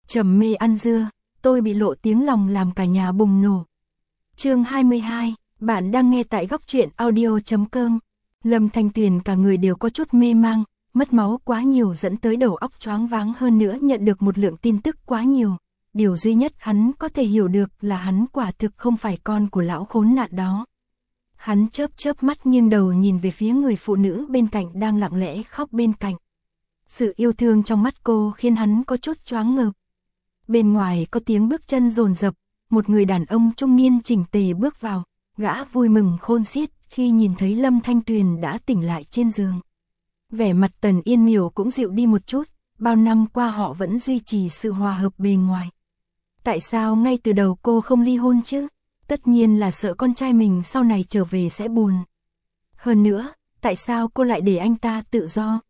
Trầm mê ăn dưa, tôi bị lộ tiếng lòng làm cả nhà bùng nổ. Chương 22, bạn đang nghe tại góc truyện audio.com. Lâm Thanh Tuyền cả người đều có chút mê mang, mất máu quá nhiều dẫn tới đầu óc choáng váng, hơn nữa nhận được một lượng tin tức quá nhiều. Điều duy nhất hắn có thể hiểu được là hắn quả thực không phải con của lão khốn nạn đó. Hắn chớp mắt nghiêng đầu nhìn về phía người phụ nữ bên cạnh đang lặng lẽ khóc bên cạnh. Sự yêu thương trong mắt cô khiến hắn có chút choáng ngợp. Bên ngoài có tiếng bước chân dồn dập, một người đàn ông trung niên chỉnh tề bước vào, gã vui mừng khôn xiết khi nhìn thấy Lâm Thanh Tuyền đã tỉnh lại trên giường. Vẻ mặt Tần Yên Miểu cũng dịu đi một chút, bao năm qua họ vẫn duy trì sự hòa hợp bề ngoài. Tại sao ngay từ đầu cô không ly hôn chứ? Tất nhiên là sợ con trai mình sau này trở về sẽ buồn. Hơn nữa, tại sao cô lại để anh ta tự do?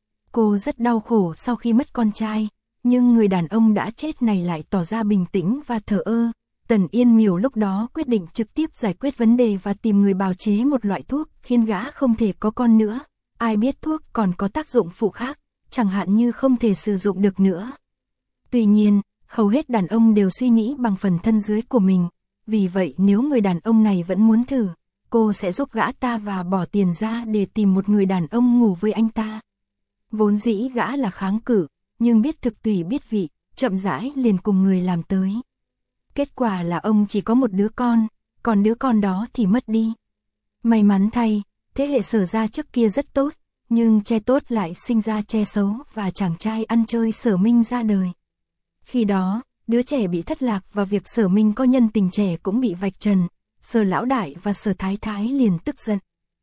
Cô rất đau khổ sau khi mất con trai, nhưng người đàn ông đã chết này lại tỏ ra bình tĩnh và thờ ơ. Tần Yên Miểu lúc đó quyết định trực tiếp giải quyết vấn đề và tìm người bào chế một loại thuốc khiến gã không thể có con nữa. Ai biết thuốc còn có tác dụng phụ khác, chẳng hạn như không thể sử dụng được nữa. Tuy nhiên, hầu hết đàn ông đều suy nghĩ bằng phần thân dưới của mình. Vì vậy nếu người đàn ông này vẫn muốn thử, cô sẽ giúp gã ta và bỏ tiền ra để tìm một người đàn ông ngủ với anh ta. Vốn dĩ gã là kháng cự, nhưng biết thực tùy biết vị, chậm rãi liền cùng người làm tới. Kết quả là ông chỉ có một đứa con, còn đứa con đó thì mất đi. May mắn thay, thế hệ Sở gia trước kia rất tốt, nhưng che tốt lại sinh ra che xấu và chàng trai ăn chơi Sở Minh ra đời. Khi đó, đứa trẻ bị thất lạc và việc Sở Minh có nhân tình trẻ cũng bị vạch trần, Sở lão đại và Sở thái thái liền tức giận.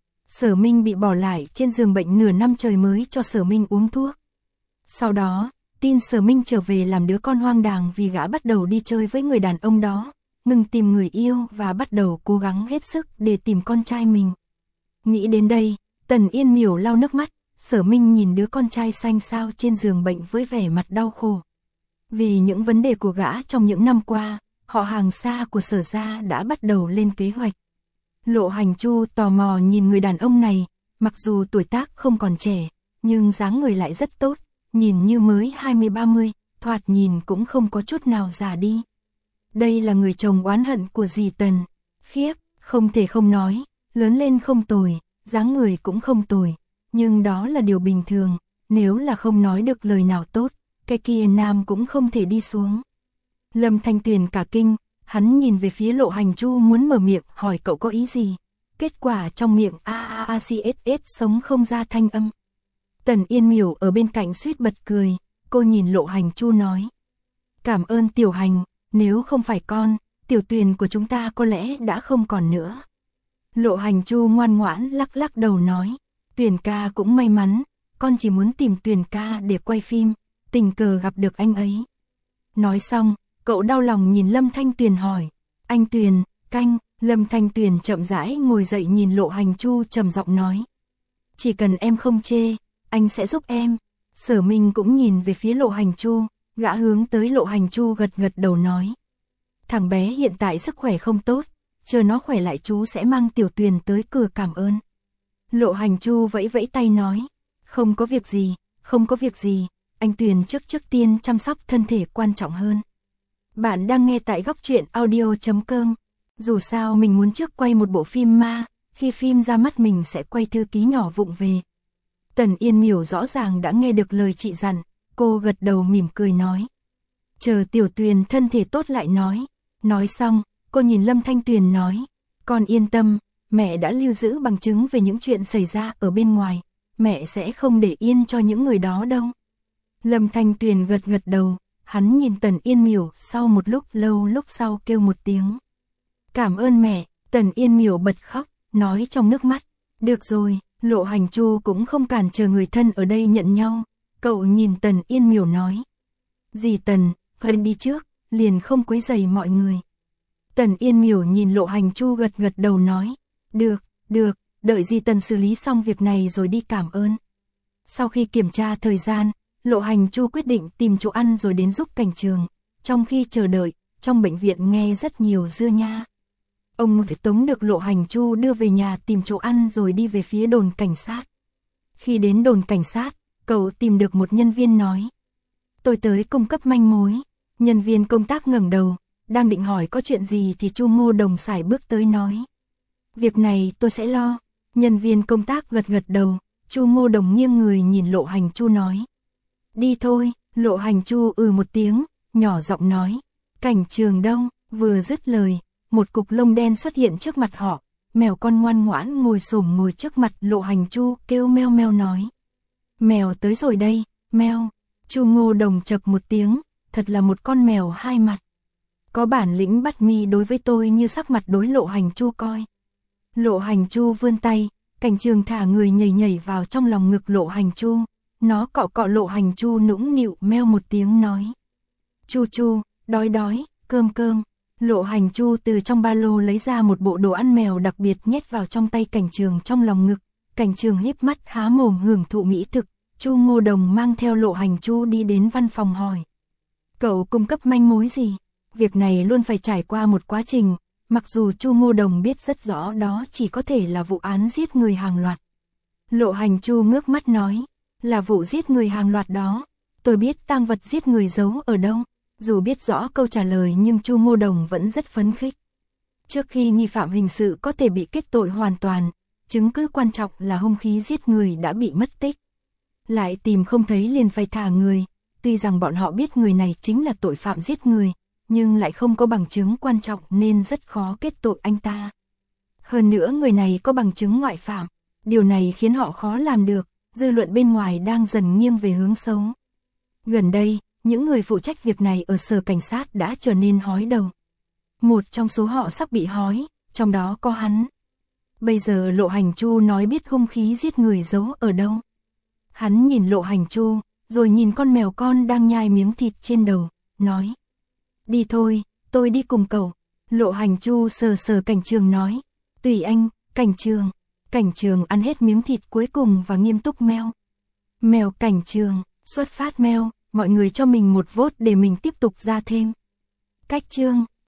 Sở Minh bị bỏ lại trên giường bệnh nửa năm trời mới cho Sở Minh uống thuốc. Sau đó, tin Sở Minh trở về làm đứa con hoang đàng vì gã bắt đầu đi chơi với người đàn ông đó, ngừng tìm người yêu và bắt đầu cố gắng hết sức để tìm con trai mình. Nghĩ đến đây, Tần Yên Miểu lau nước mắt, Sở Minh nhìn đứa con trai xanh xao trên giường bệnh với vẻ mặt đau khổ. Vì những vấn đề của gã trong những năm qua, họ hàng xa của Sở gia đã bắt đầu lên kế hoạch. Lộ Hành Chu tò mò nhìn người đàn ông này, mặc dù tuổi tác không còn trẻ, nhưng dáng người lại rất tốt, nhìn như mới 20-30, thoạt nhìn cũng không có chút nào già đi. Đây là người chồng oán hận của dì Tần. Khiếp, không thể không nói, lớn lên không tồi, dáng người cũng không tồi, nhưng đó là điều bình thường, nếu là không nói được lời nào tốt, cái kia nam cũng không thể đi xuống. Lâm Thanh Tuyền cả kinh, hắn nhìn về phía Lộ Hành Chu muốn mở miệng hỏi cậu có ý gì. Kết quả trong miệng sống không ra thanh âm. Tần Yên Miểu ở bên cạnh suýt bật cười, cô nhìn Lộ Hành Chu nói. Cảm ơn Tiểu Hành, nếu không phải con, Tiểu Tuyền của chúng ta có lẽ đã không còn nữa. Lộ Hành Chu ngoan ngoãn lắc lắc đầu nói. Tuyền ca cũng may mắn, con chỉ muốn tìm Tuyền ca để quay phim, tình cờ gặp được anh ấy. Nói xong, cậu đau lòng nhìn Lâm Thanh Tuyền hỏi. Anh Tuyền, canh. Lâm Thanh Tuyền chậm rãi ngồi dậy nhìn Lộ Hành Chu trầm giọng nói. Chỉ cần em không chê, anh sẽ giúp em. Sở Minh cũng nhìn về phía Lộ Hành Chu, gã hướng tới Lộ Hành Chu gật gật đầu nói. Thằng bé hiện tại sức khỏe không tốt, chờ nó khỏe lại chú sẽ mang Tiểu Tuyền tới cửa cảm ơn. Lộ Hành Chu vẫy vẫy tay nói. Không có việc gì, không có việc gì, anh Tuyền trước tiên chăm sóc thân thể quan trọng hơn. Bạn đang nghe tại góc truyện audio.com. Dù sao mình muốn trước quay một bộ phim ma, khi phim ra mắt mình sẽ quay thư ký nhỏ vụng về. Tần Yên Miểu rõ ràng đã nghe được lời chị dặn, cô gật đầu mỉm cười nói. Chờ Tiểu Tuyền thân thể tốt lại nói. Nói xong, cô nhìn Lâm Thanh Tuyền nói. Con yên tâm, mẹ đã lưu giữ bằng chứng về những chuyện xảy ra ở bên ngoài, mẹ sẽ không để yên cho những người đó đâu. Lâm Thanh Tuyền gật gật đầu, hắn nhìn Tần Yên Miểu sau một lúc lâu lúc sau kêu một tiếng. Cảm ơn mẹ. Tần Yên Miểu bật khóc, nói trong nước mắt. Được rồi, Lộ Hành Chu cũng không cản chờ người thân ở đây nhận nhau. Cậu nhìn Tần Yên Miểu nói. Dì Tần, phải đi trước, liền không quấy rầy mọi người. Tần Yên Miểu nhìn Lộ Hành Chu gật gật đầu nói. Được, đợi dì Tần xử lý xong việc này rồi đi cảm ơn. Sau khi kiểm tra thời gian, Lộ Hành Chu quyết định tìm chỗ ăn rồi đến giúp Cảnh Trường. Trong khi chờ đợi, trong bệnh viện nghe rất nhiều dưa nha. Ông phải tống được Lộ Hành Chu đưa về nhà tìm chỗ ăn rồi đi về phía đồn cảnh sát. Khi đến đồn cảnh sát, cậu tìm được một nhân viên nói. Tôi tới cung cấp manh mối. Nhân viên công tác ngẩng đầu, đang định hỏi có chuyện gì thì Chu Ngô Đồng sải bước tới nói. Việc này tôi sẽ lo. Nhân viên công tác gật gật đầu, Chu Ngô Đồng nghiêng người nhìn Lộ Hành Chu nói. Đi thôi, Lộ Hành Chu một tiếng, nhỏ giọng nói. Cảnh Trường đâu? Vừa dứt lời, một cục lông đen xuất hiện trước mặt họ. Mèo con ngoan ngoãn ngồi xổm ngồi trước mặt Lộ Hành Chu kêu meo meo nói. Mèo tới rồi đây, meo. Chu Ngô Đồng chậc một tiếng, thật là một con mèo hai mặt. Có bản lĩnh bắt mi đối với tôi như sắc mặt đối Lộ Hành Chu coi. Lộ Hành Chu vươn tay, Cảnh Trường thả người nhảy nhảy vào trong lòng ngực Lộ Hành Chu. Nó cọ cọ Lộ Hành Chu nũng nịu meo một tiếng nói. Chu Chu, đói đói, cơm cơm. Lộ Hành Chu từ trong ba lô lấy ra một bộ đồ ăn mèo đặc biệt nhét vào trong tay Cảnh Trường trong lòng ngực. Cảnh Trường híp mắt há mồm hưởng thụ mỹ thực. Chu Ngô Đồng mang theo Lộ Hành Chu đi đến văn phòng hỏi. Cậu cung cấp manh mối gì? Việc này luôn phải trải qua một quá trình, mặc dù Chu Ngô Đồng biết rất rõ đó chỉ có thể là vụ án giết người hàng loạt. Lộ Hành Chu ngước mắt nói, là vụ giết người hàng loạt đó, tôi biết tang vật giết người giấu ở đâu. Dù biết rõ câu trả lời nhưng Chu Ngô Đồng vẫn rất phấn khích. Trước khi nghi phạm hình sự có thể bị kết tội hoàn toàn, chứng cứ quan trọng là hung khí giết người đã bị mất tích. Lại tìm không thấy liền phải thả người, tuy rằng bọn họ biết người này chính là tội phạm giết người, nhưng lại không có bằng chứng quan trọng nên rất khó kết tội anh ta. Hơn nữa người này có bằng chứng ngoại phạm, điều này khiến họ khó làm được, dư luận bên ngoài đang dần nghiêng về hướng xấu. Gần đây, những người phụ trách việc này ở sở cảnh sát đã trở nên hói đầu. Một trong số họ sắp bị hói, trong đó có hắn. Bây giờ Lộ Hành Chu nói biết hung khí giết người giấu ở đâu. Hắn nhìn Lộ Hành Chu, rồi nhìn con mèo con đang nhai miếng thịt trên đầu, nói. Đi thôi, tôi đi cùng cậu. Lộ Hành Chu sờ sờ Cảnh Trường nói. Tùy anh, Cảnh Trường. Cảnh Trường ăn hết miếng thịt cuối cùng và nghiêm túc meo. Mèo Cảnh Trường, xuất phát meo, mọi người cho mình một vote để mình tiếp tục ra thêm. Cách chương